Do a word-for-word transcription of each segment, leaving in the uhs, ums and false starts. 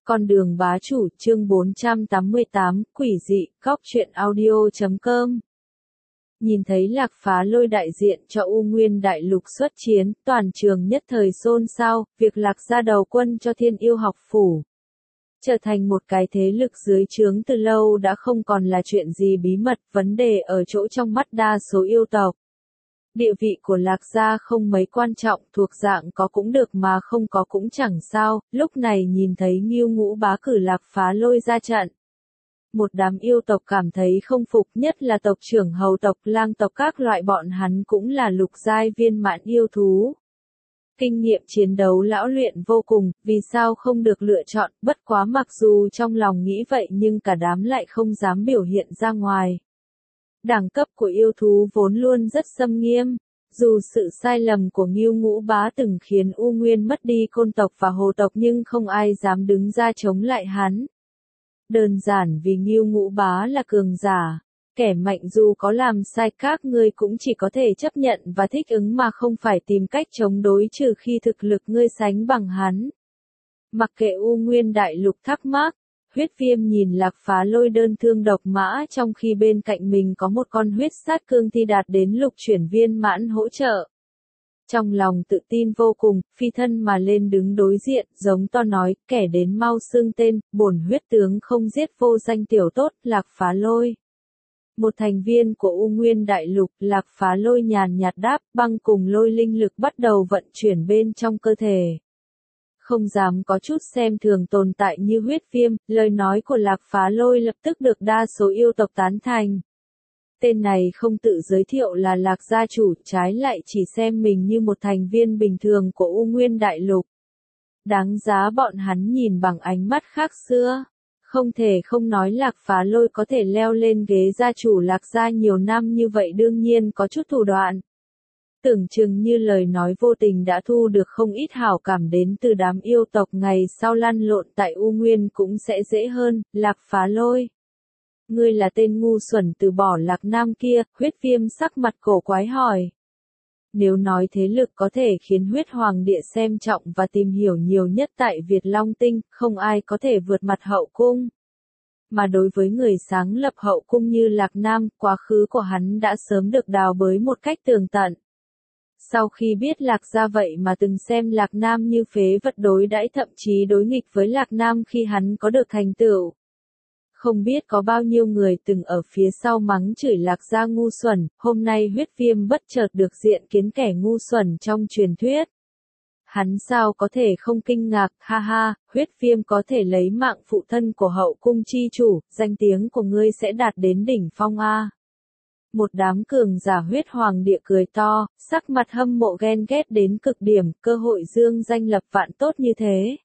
Con đường bá chủ chương bốn trăm tám mươi tám, quỷ dị, góc truyện audio chấm com. Nhìn thấy Lạc Phá Lôi đại diện cho U Nguyên Đại Lục xuất chiến, toàn trường nhất thời xôn xao, việc Lạc gia đầu quân cho Thiên Yêu học phủ trở thành một cái thế lực dưới trướng từ lâu đã không còn là chuyện gì bí mật, vấn đề ở chỗ trong mắt đa số yêu tộc. Địa vị của Lạc gia không mấy quan trọng, thuộc dạng có cũng được mà không có cũng chẳng sao, lúc này nhìn thấy Ngưu Ngũ Bá cử Lạc Phá Lôi ra trận. Một đám yêu tộc cảm thấy không phục, nhất là tộc trưởng hầu tộc, lang tộc, các loại bọn hắn cũng là lục giai viên mãn yêu thú. Kinh nghiệm chiến đấu lão luyện vô cùng, vì sao không được lựa chọn, bất quá mặc dù trong lòng nghĩ vậy nhưng cả đám lại không dám biểu hiện ra ngoài. Đẳng cấp của yêu thú vốn luôn rất xâm nghiêm, dù sự sai lầm của Ngưu Ngũ Bá từng khiến U Nguyên mất đi côn tộc và hồ tộc nhưng không ai dám đứng ra chống lại hắn. Đơn giản vì Ngưu Ngũ Bá là cường giả, kẻ mạnh dù có làm sai các ngươi cũng chỉ có thể chấp nhận và thích ứng mà không phải tìm cách chống đối trừ khi thực lực ngươi sánh bằng hắn. Mặc kệ U Nguyên Đại Lục thắc mắc, Huyết Viêm nhìn Lạc Phá Lôi đơn thương độc mã trong khi bên cạnh mình có một con huyết sát cương thi đạt đến lục chuyển viên mãn hỗ trợ. Trong lòng tự tin vô cùng, phi thân mà lên đứng đối diện, giống to nói, kẻ đến mau xưng tên, bổn huyết tướng không giết vô danh tiểu tốt, Lạc Phá Lôi. Một thành viên của U Nguyên Đại Lục, Lạc Phá Lôi nhàn nhạt đáp, băng cùng lôi linh lực bắt đầu vận chuyển bên trong cơ thể. Không dám có chút xem thường tồn tại như Huyết Viêm, lời nói của Lạc Phá Lôi lập tức được đa số yêu tộc tán thành. Tên này không tự giới thiệu là Lạc gia chủ, trái lại chỉ xem mình như một thành viên bình thường của U Nguyên Đại Lục. Đáng giá bọn hắn nhìn bằng ánh mắt khác xưa. Không thể không nói Lạc Phá Lôi có thể leo lên ghế gia chủ Lạc gia nhiều năm như vậy đương nhiên có chút thủ đoạn. Tưởng chừng như lời nói vô tình đã thu được không ít hảo cảm đến từ đám yêu tộc, ngày sau lăn lộn tại U Nguyên cũng sẽ dễ hơn. Lạc Phá Lôi, ngươi là tên ngu xuẩn từ bỏ Lạc Nam kia, Huyết Viêm sắc mặt cổ quái hỏi. Nếu nói thế lực có thể khiến Huyết Hoàng địa xem trọng và tìm hiểu nhiều nhất tại Việt Long Tinh, không ai có thể vượt mặt Hậu Cung. Mà đối với người sáng lập Hậu Cung như Lạc Nam, quá khứ của hắn đã sớm được đào bới một cách tường tận. Sau khi biết Lạc gia vậy mà từng xem Lạc Nam như phế vật đối đãi, thậm chí đối nghịch với Lạc Nam khi hắn có được thành tựu. Không biết có bao nhiêu người từng ở phía sau mắng chửi Lạc gia ngu xuẩn, hôm nay Huyết Viêm bất chợt được diện kiến kẻ ngu xuẩn trong truyền thuyết. Hắn sao có thể không kinh ngạc, ha ha, Huyết Viêm có thể lấy mạng phụ thân của Hậu Cung chi chủ, danh tiếng của ngươi sẽ đạt đến đỉnh phong a. Một đám cường giả Huyết Hoàng địa cười to, sắc mặt hâm mộ ghen ghét đến cực điểm, cơ hội dương danh lập vạn tốt như thế.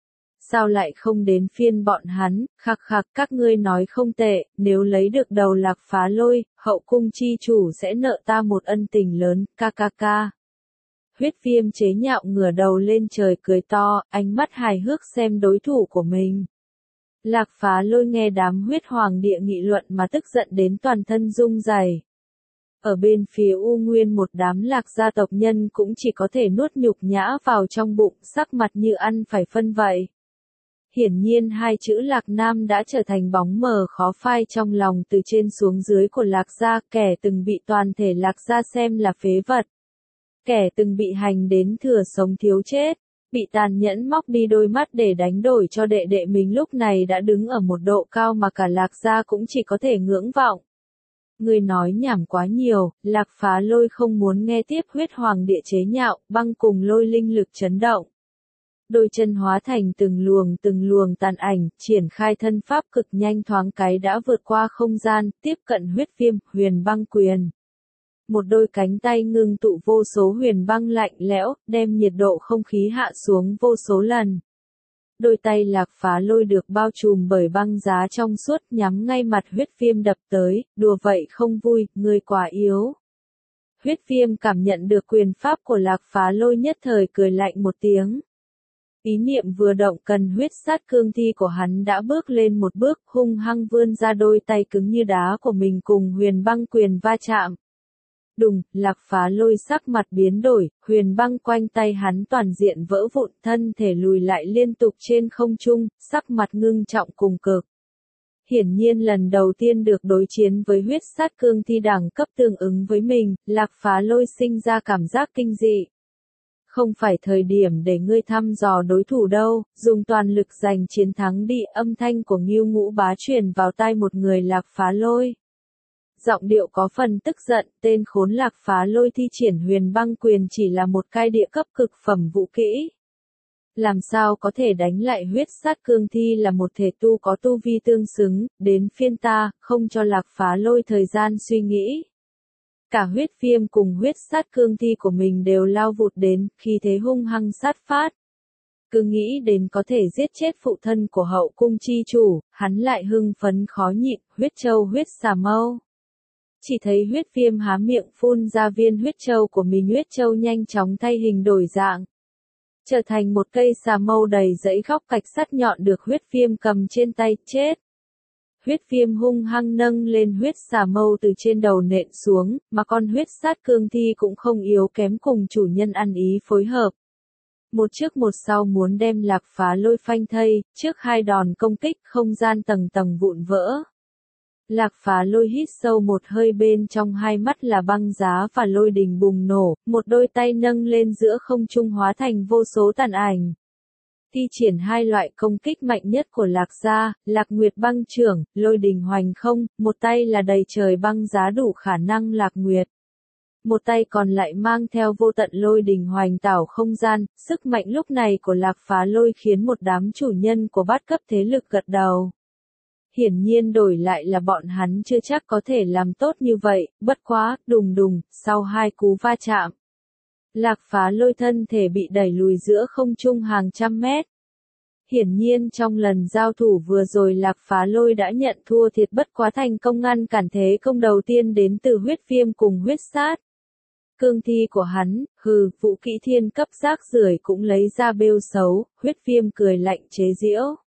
Sao lại không đến phiên bọn hắn, khắc khắc, các ngươi nói không tệ, nếu lấy được đầu Lạc Phá Lôi, Hậu Cung chi chủ sẽ nợ ta một ân tình lớn, ca ca ca. Huyết Viêm chế nhạo ngửa đầu lên trời cười to, ánh mắt hài hước xem đối thủ của mình. Lạc Phá Lôi nghe đám Huyết Hoàng địa nghị luận mà tức giận đến toàn thân rung rẩy. Ở bên phía U Nguyên một đám Lạc gia tộc nhân cũng chỉ có thể nuốt nhục nhã vào trong bụng, sắc mặt như ăn phải phân vậy. Hiển nhiên hai chữ Lạc Nam đã trở thành bóng mờ khó phai trong lòng từ trên xuống dưới của Lạc gia, kẻ từng bị toàn thể Lạc gia xem là phế vật. Kẻ từng bị hành đến thừa sống thiếu chết, bị tàn nhẫn móc đi đôi mắt để đánh đổi cho đệ đệ mình lúc này đã đứng ở một độ cao mà cả Lạc gia cũng chỉ có thể ngưỡng vọng. Người nói nhảm quá nhiều, Lạc Phá Lôi không muốn nghe tiếp. Huyết Hoàng địa chế nhạo, băng cùng lôi linh lực chấn động. Đôi chân hóa thành từng luồng từng luồng tàn ảnh, triển khai thân pháp cực nhanh, thoáng cái đã vượt qua không gian, tiếp cận Huyết Viêm, huyền băng quyền. Một đôi cánh tay ngưng tụ vô số huyền băng lạnh lẽo, đem nhiệt độ không khí hạ xuống vô số lần. Đôi tay Lạc Phá Lôi được bao trùm bởi băng giá trong suốt, nhắm ngay mặt Huyết Viêm đập tới, đùa vậy không vui, ngươi quá yếu. Huyết Viêm cảm nhận được quyền pháp của Lạc Phá Lôi nhất thời cười lạnh một tiếng. Ý niệm vừa động, cần huyết sát cương thi của hắn đã bước lên một bước, hung hăng vươn ra đôi tay cứng như đá của mình cùng huyền băng quyền va chạm. Đùng, Lạc Phá Lôi sắc mặt biến đổi, huyền băng quanh tay hắn toàn diện vỡ vụn, thân thể lùi lại liên tục trên không trung, sắc mặt ngưng trọng cùng cực. Hiển nhiên lần đầu tiên được đối chiến với huyết sát cương thi đẳng cấp tương ứng với mình, Lạc Phá Lôi sinh ra cảm giác kinh dị. Không phải thời điểm để ngươi thăm dò đối thủ đâu, dùng toàn lực giành chiến thắng đi, âm thanh của Ngưu Ngũ Bá truyền vào tai một người Lạc Phá Lôi. Giọng điệu có phần tức giận, tên khốn Lạc Phá Lôi thi triển huyền băng quyền chỉ là một cai địa cấp cực phẩm vũ kỹ. Làm sao có thể đánh lại huyết sát cương thi là một thể tu có tu vi tương xứng, đến phiên ta, không cho Lạc Phá Lôi thời gian suy nghĩ. Cả huyết viêm cùng huyết sát cương thi của mình đều lao vụt đến, khi thế hung hăng sát phát. Cứ nghĩ đến có thể giết chết phụ thân của hậu cung chi chủ, hắn lại hưng phấn khó nhịn, huyết châu huyết xà mâu. Chỉ thấy huyết viêm há miệng phun ra viên huyết châu của mình, huyết châu nhanh chóng thay hình đổi dạng. Trở thành một cây xà mâu đầy dãy góc cạch sắt nhọn được huyết viêm cầm trên tay, chết. Huyết viêm hung hăng nâng lên huyết xà mâu từ trên đầu nện xuống, mà con huyết sát cương thi cũng không yếu kém cùng chủ nhân ăn ý phối hợp. Một trước một sau muốn đem Lạc Phá Lôi phanh thây, trước hai đòn công kích không gian tầng tầng vụn vỡ. Lạc Phá Lôi hít sâu một hơi, bên trong hai mắt là băng giá và lôi đình bùng nổ, một đôi tay nâng lên giữa không trung hóa thành vô số tàn ảnh. Thi triển hai loại công kích mạnh nhất của Lạc gia, Lạc Nguyệt băng trưởng, lôi đình hoành không, một tay là đầy trời băng giá đủ khả năng Lạc Nguyệt. Một tay còn lại mang theo vô tận lôi đình hoành tảo không gian, sức mạnh lúc này của Lạc Phá Lôi khiến một đám chủ nhân của bát cấp thế lực gật đầu. Hiển nhiên đổi lại là bọn hắn chưa chắc có thể làm tốt như vậy, bất quá, đùng đùng, sau hai cú va chạm. Lạc Phá Lôi thân thể bị đẩy lùi giữa không trung hàng trăm mét. Hiển nhiên trong lần giao thủ vừa rồi Lạc Phá Lôi đã nhận thua thiệt, bất quá thành công ngăn cản thế công đầu tiên đến từ huyết viêm cùng huyết sát. Cương thi của hắn, hừ, vũ kỹ thiên cấp rác rưởi cũng lấy ra bêu xấu, huyết viêm cười lạnh chế giễu.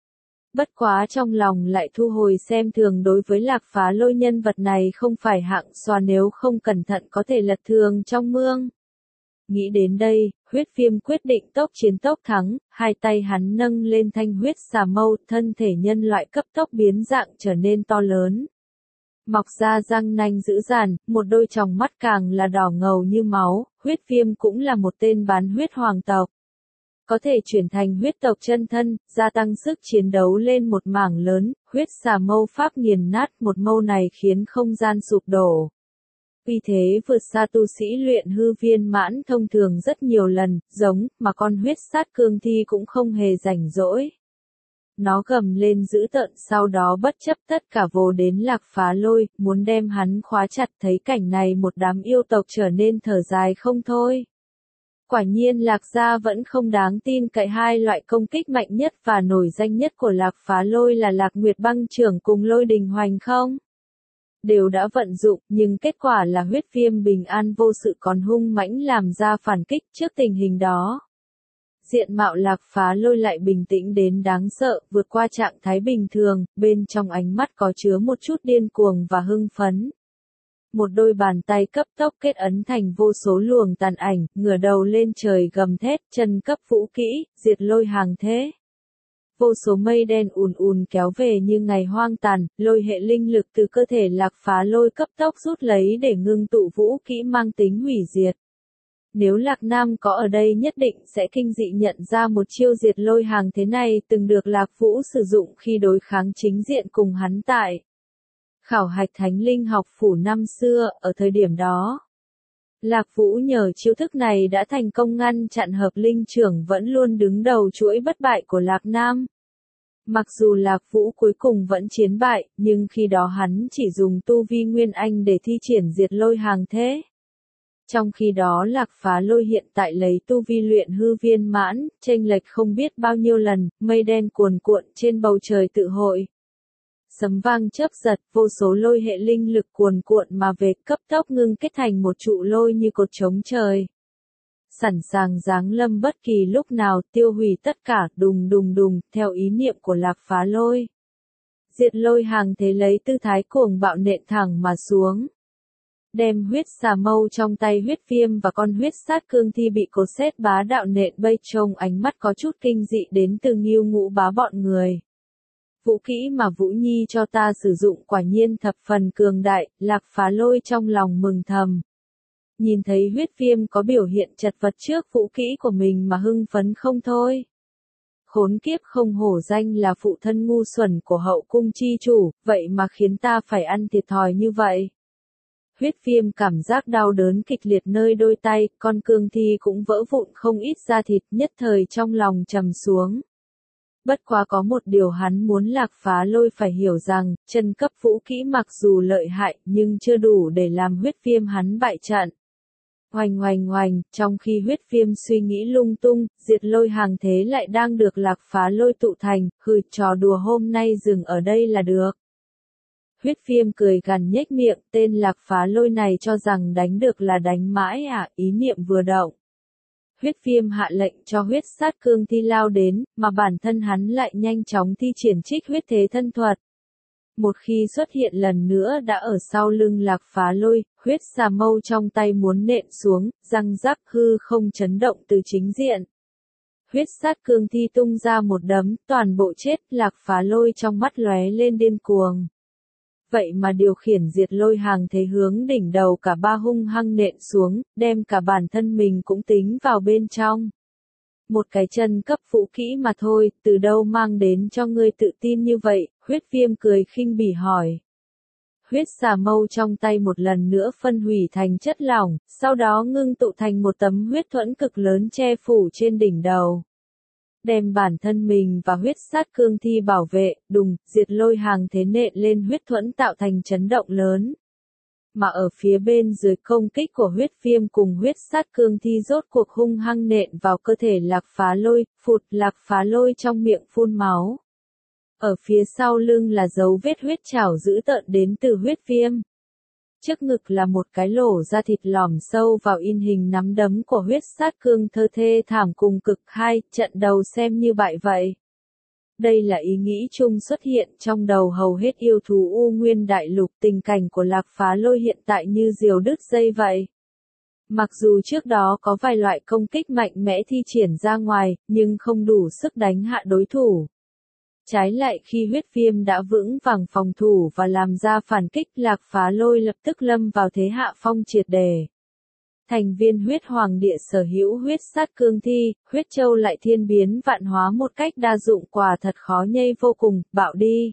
Bất quá trong lòng lại thu hồi xem thường, đối với Lạc Phá Lôi nhân vật này không phải hạng xoa, nếu không cẩn thận có thể lật thường trong mương. Nghĩ đến đây, huyết viêm quyết định tốc chiến tốc thắng, hai tay hắn nâng lên thanh huyết xà mâu, thân thể nhân loại cấp tốc biến dạng trở nên to lớn. Mọc ra răng nanh dữ dằn, một đôi tròng mắt càng là đỏ ngầu như máu, huyết viêm cũng là một tên bán huyết hoàng tộc. Có thể chuyển thành huyết tộc chân thân, gia tăng sức chiến đấu lên một mảng lớn, huyết xà mâu pháp nghiền nát một mâu này khiến không gian sụp đổ. Vì thế vượt xa tu sĩ luyện hư viên mãn thông thường rất nhiều lần, giống, mà con huyết sát cương thi cũng không hề rảnh rỗi. Nó gầm lên dữ tợn, sau đó bất chấp tất cả vồ đến Lạc Phá Lôi, muốn đem hắn khóa chặt. Thấy cảnh này một đám yêu tộc trở nên thở dài không thôi. Quả nhiên Lạc gia vẫn không đáng tin cậy, hai loại công kích mạnh nhất và nổi danh nhất của Lạc Phá Lôi là Lạc Nguyệt băng trưởng cùng lôi đình hoành không. Đều đã vận dụng, nhưng kết quả là huyết viêm bình an vô sự còn hung mãnh làm ra phản kích. Trước tình hình đó, diện mạo Lạc Phá Lôi lại bình tĩnh đến đáng sợ, vượt qua trạng thái bình thường, bên trong ánh mắt có chứa một chút điên cuồng và hưng phấn. Một đôi bàn tay cấp tốc kết ấn thành vô số luồng tàn ảnh, ngửa đầu lên trời gầm thét, chân cấp vũ kỹ, diệt lôi hàng thế. Vô số mây đen ùn ùn kéo về như ngày hoang tàn, lôi hệ linh lực từ cơ thể Lạc Phá Lôi cấp tốc rút lấy để ngưng tụ vũ kỹ mang tính hủy diệt. Nếu Lạc Nam có ở đây nhất định sẽ kinh dị nhận ra một chiêu diệt lôi hàng thế này từng được Lạc Vũ sử dụng khi đối kháng chính diện cùng hắn tại khảo hạch thánh linh học phủ năm xưa. Ở thời điểm đó, Lạc Vũ nhờ chiêu thức này đã thành công ngăn chặn hợp linh trưởng vẫn luôn đứng đầu chuỗi bất bại của Lạc Nam. Mặc dù Lạc Vũ cuối cùng vẫn chiến bại, nhưng khi đó hắn chỉ dùng tu vi Nguyên Anh để thi triển diệt lôi hàng thế. Trong khi đó Lạc Phá Lôi hiện tại lấy tu vi luyện hư viên mãn, chênh lệch không biết bao nhiêu lần, mây đen cuồn cuộn trên bầu trời tự hội. Sấm vang chớp giật, vô số lôi hệ linh lực cuồn cuộn mà về, cấp tốc ngưng kết thành một trụ lôi như cột trống trời. Sẵn sàng giáng lâm bất kỳ lúc nào, tiêu hủy tất cả, đùng đùng đùng, theo ý niệm của Lạc Phá Lôi. Diệt lôi hàng thế lấy tư thái cuồng bạo nện thẳng mà xuống. đem huyết xà mâu trong tay huyết viêm và con huyết sát cương thi bị cột xét bá đạo nện bay trông ánh mắt có chút kinh dị đến từ Ngưu Ngũ Bá bọn người. Vũ kỹ mà Vũ Nhi cho ta sử dụng quả nhiên thập phần cường đại, Lạc Phá Lôi trong lòng mừng thầm. Nhìn thấy huyết viêm có biểu hiện chật vật trước vũ kỹ của mình mà hưng phấn không thôi. Khốn kiếp, không hổ danh là phụ thân ngu xuẩn của hậu cung chi chủ, vậy mà khiến ta phải ăn thiệt thòi như vậy. Huyết viêm cảm giác đau đớn kịch liệt nơi đôi tay, con cương thi cũng vỡ vụn không ít da thịt, nhất thời trong lòng trầm xuống. Bất quá có một điều hắn muốn Lạc Phá Lôi phải hiểu rằng, chân cấp vũ kỹ mặc dù lợi hại nhưng chưa đủ để làm huyết viêm hắn bại trận. Oanh oanh oanh, trong khi huyết viêm suy nghĩ lung tung, diệt lôi hàng thế lại đang được Lạc Phá Lôi tụ thành, hừ, trò đùa hôm nay dừng ở đây là được. Huyết viêm cười gằn nhếch miệng, tên Lạc Phá Lôi này cho rằng đánh được là đánh mãi à, ý niệm vừa động. Huyết viêm hạ lệnh cho huyết sát cương thi lao đến, mà bản thân hắn lại nhanh chóng thi triển trích huyết thế thân thuật. Một khi xuất hiện lần nữa đã ở sau lưng Lạc Phá Lôi, huyết xà mâu trong tay muốn nện xuống, răng rắc hư không chấn động từ chính diện. Huyết sát cương thi tung ra một đấm, toàn bộ chết, Lạc Phá Lôi trong mắt lóe lên điên cuồng. Vậy mà điều khiển diệt lôi hàng thế hướng đỉnh đầu cả ba hung hăng nện xuống, đem cả bản thân mình cũng tính vào bên trong. Một cái chân cấp vũ kỹ mà thôi, từ đâu mang đến cho ngươi tự tin như vậy, huyết viêm cười khinh bỉ hỏi. Huyết xà mâu trong tay một lần nữa phân hủy thành chất lỏng, sau đó ngưng tụ thành một tấm huyết thuẫn cực lớn che phủ trên đỉnh đầu. Đem bản thân mình và huyết sát cương thi bảo vệ, đùng, diệt lôi hàng thế nện lên huyết thuẫn tạo thành chấn động lớn. Mà ở phía bên dưới công kích của huyết viêm cùng huyết sát cương thi rốt cuộc hung hăng nện vào cơ thể Lạc Phá Lôi, phụt, Lạc Phá Lôi trong miệng phun máu. Ở phía sau lưng là dấu vết huyết trảo dữ tợn đến từ huyết viêm. Trước ngực là một cái lỗ da thịt lòm sâu vào in hình nắm đấm của huyết sát cương thơ thê thảm cùng cực hai, trận đầu xem như bại vậy. Đây là ý nghĩ chung xuất hiện trong đầu hầu hết yêu thú U Nguyên Đại Lục, tình cảnh của Lạc Phá Lôi hiện tại như diều đứt dây vậy. Mặc dù trước đó có vài loại công kích mạnh mẽ thi triển ra ngoài, nhưng không đủ sức đánh hạ đối thủ. Trái lại khi huyết viêm đã vững vàng phòng thủ và làm ra phản kích, Lạc Phá Lôi lập tức lâm vào thế hạ phong triệt đề. Thành viên huyết hoàng địa sở hữu huyết sát cương thi, huyết châu lại thiên biến vạn hóa một cách đa dụng, quả thật khó nhây vô cùng, bạo đi.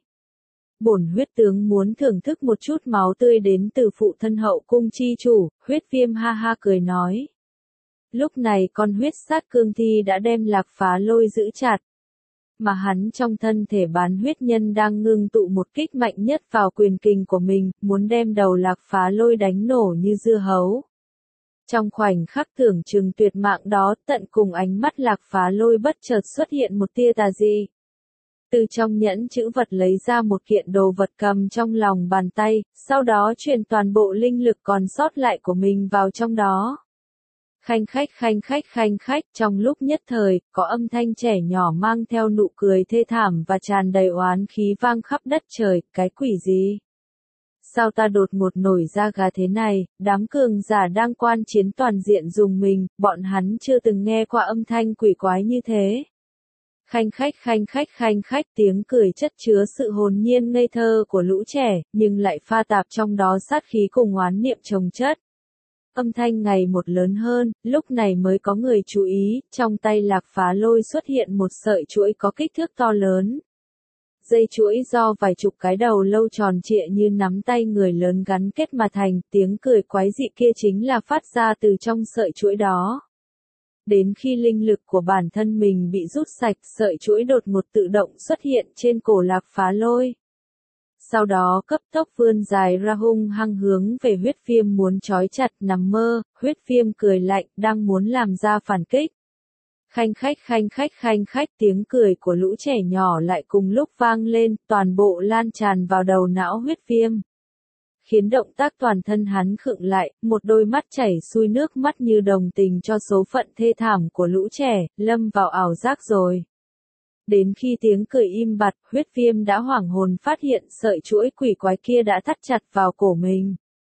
Bổn huyết tướng muốn thưởng thức một chút máu tươi đến từ phụ thân hậu cung chi chủ, huyết viêm ha ha cười nói. Lúc này con huyết sát cương thi đã đem Lạc Phá Lôi giữ chặt. Mà hắn trong thân thể bán huyết nhân đang ngưng tụ một kích mạnh nhất vào quyền kình của mình, muốn đem đầu Lạc Phá Lôi đánh nổ như dưa hấu. Trong khoảnh khắc tưởng chừng tuyệt mạng đó, tận cùng ánh mắt Lạc Phá Lôi bất chợt xuất hiện một tia tà dị. Từ trong nhẫn chữ vật lấy ra một kiện đồ vật cầm trong lòng bàn tay, sau đó truyền toàn bộ linh lực còn sót lại của mình vào trong đó. Khanh khách khanh khách khanh khách, trong lúc nhất thời, có âm thanh trẻ nhỏ mang theo nụ cười thê thảm và tràn đầy oán khí vang khắp đất trời, cái quỷ gì? Sao ta đột ngột nổi ra gà thế này, đám cường giả đang quan chiến toàn diện dùng mình, bọn hắn chưa từng nghe qua âm thanh quỷ quái như thế. Khanh khách khanh khách khanh khách, tiếng cười chất chứa sự hồn nhiên ngây thơ của lũ trẻ, nhưng lại pha tạp trong đó sát khí cùng oán niệm chồng chất. Âm thanh ngày một lớn hơn, lúc này mới có người chú ý, trong tay Lạc Phá Lôi xuất hiện một sợi chuỗi có kích thước to lớn. Dây chuỗi do vài chục cái đầu lâu tròn trịa như nắm tay người lớn gắn kết mà thành, tiếng cười quái dị kia chính là phát ra từ trong sợi chuỗi đó. Đến khi linh lực của bản thân mình bị rút sạch, sợi chuỗi đột ngột tự động xuất hiện trên cổ Lạc Phá Lôi. Sau đó cấp tốc vươn dài ra hung hăng hướng về huyết viêm muốn trói chặt, nằm mơ, huyết viêm cười lạnh, đang muốn làm ra phản kích. Khanh khách khanh khách khanh khách, tiếng cười của lũ trẻ nhỏ lại cùng lúc vang lên, toàn bộ lan tràn vào đầu não huyết viêm. Khiến động tác toàn thân hắn khựng lại, một đôi mắt chảy xuôi nước mắt như đồng tình cho số phận thê thảm của lũ trẻ, lâm vào ảo giác rồi. Đến khi tiếng cười im bặt, huyết viêm đã hoảng hồn phát hiện sợi chuỗi quỷ quái kia đã thắt chặt vào cổ mình.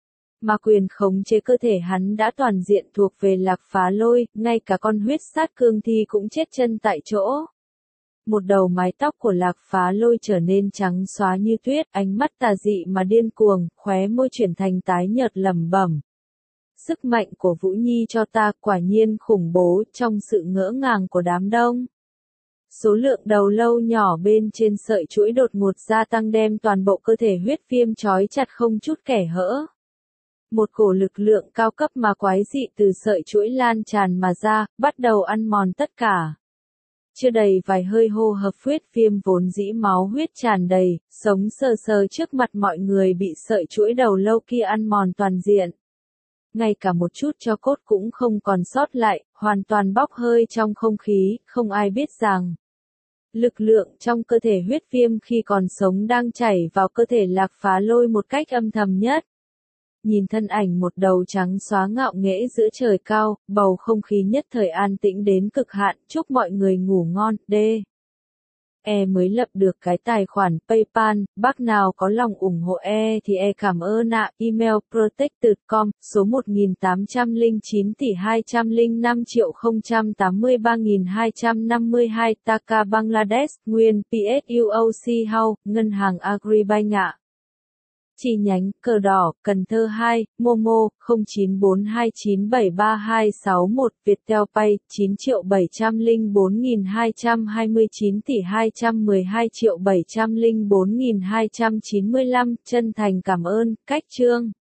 Mà quyền khống chế cơ thể hắn đã toàn diện thuộc về Lạc Phá Lôi, ngay cả con huyết sát cương thi cũng chết chân tại chỗ. Một đầu mái tóc của Lạc Phá Lôi trở nên trắng xóa như tuyết, ánh mắt tà dị mà điên cuồng, khóe môi chuyển thành tái nhợt lẩm bẩm. Sức mạnh của Vũ Nhi cho ta quả nhiên khủng bố. Trong sự ngỡ ngàng của đám đông, số lượng đầu lâu nhỏ bên trên sợi chuỗi đột ngột gia tăng đem toàn bộ cơ thể huyết viêm trói chặt không chút kẻ hở. Một cổ lực lượng cao cấp mà quái dị từ sợi chuỗi lan tràn mà ra, bắt đầu ăn mòn tất cả. Chưa đầy vài hơi hô hấp huyết viêm vốn dĩ máu huyết tràn đầy, sống sờ sờ trước mặt mọi người bị sợi chuỗi đầu lâu kia ăn mòn toàn diện. Ngay cả một chút tro cốt cũng không còn sót lại, hoàn toàn bốc hơi trong không khí, không ai biết rằng lực lượng trong cơ thể huyết viêm khi còn sống đang chảy vào cơ thể Lạc Phá Lôi một cách âm thầm nhất. Nhìn thân ảnh một đầu trắng xóa ngạo nghễ giữa trời cao, bầu không khí nhất thời an tĩnh đến cực hạn, chúc mọi người ngủ ngon, D. E mới lập được cái tài khoản PayPal, bác nào có lòng ủng hộ E thì E cảm ơn ạ, email protected chấm com, số một nghìn tám trăm lẻ chín tỷ hai trăm lẻ năm triệu không trăm tám mươi ba nghìn hai trăm năm mươi hai, Dhaka Bangladesh, nguyên pê ét u o xê House, Ngân hàng Agribank ạ. Chi nhánh, Cờ Đỏ, Cần Thơ hai, Momo, không chín bốn hai chín bảy ba hai sáu một, Viettel Pay, chín triệu bảy trăm lẻ bốn nghìn hai trăm hai mươi chín tỷ hai trăm mười hai triệu bảy trăm lẻ bốn nghìn hai trăm chín mươi lăm, chân thành cảm ơn, cách chương.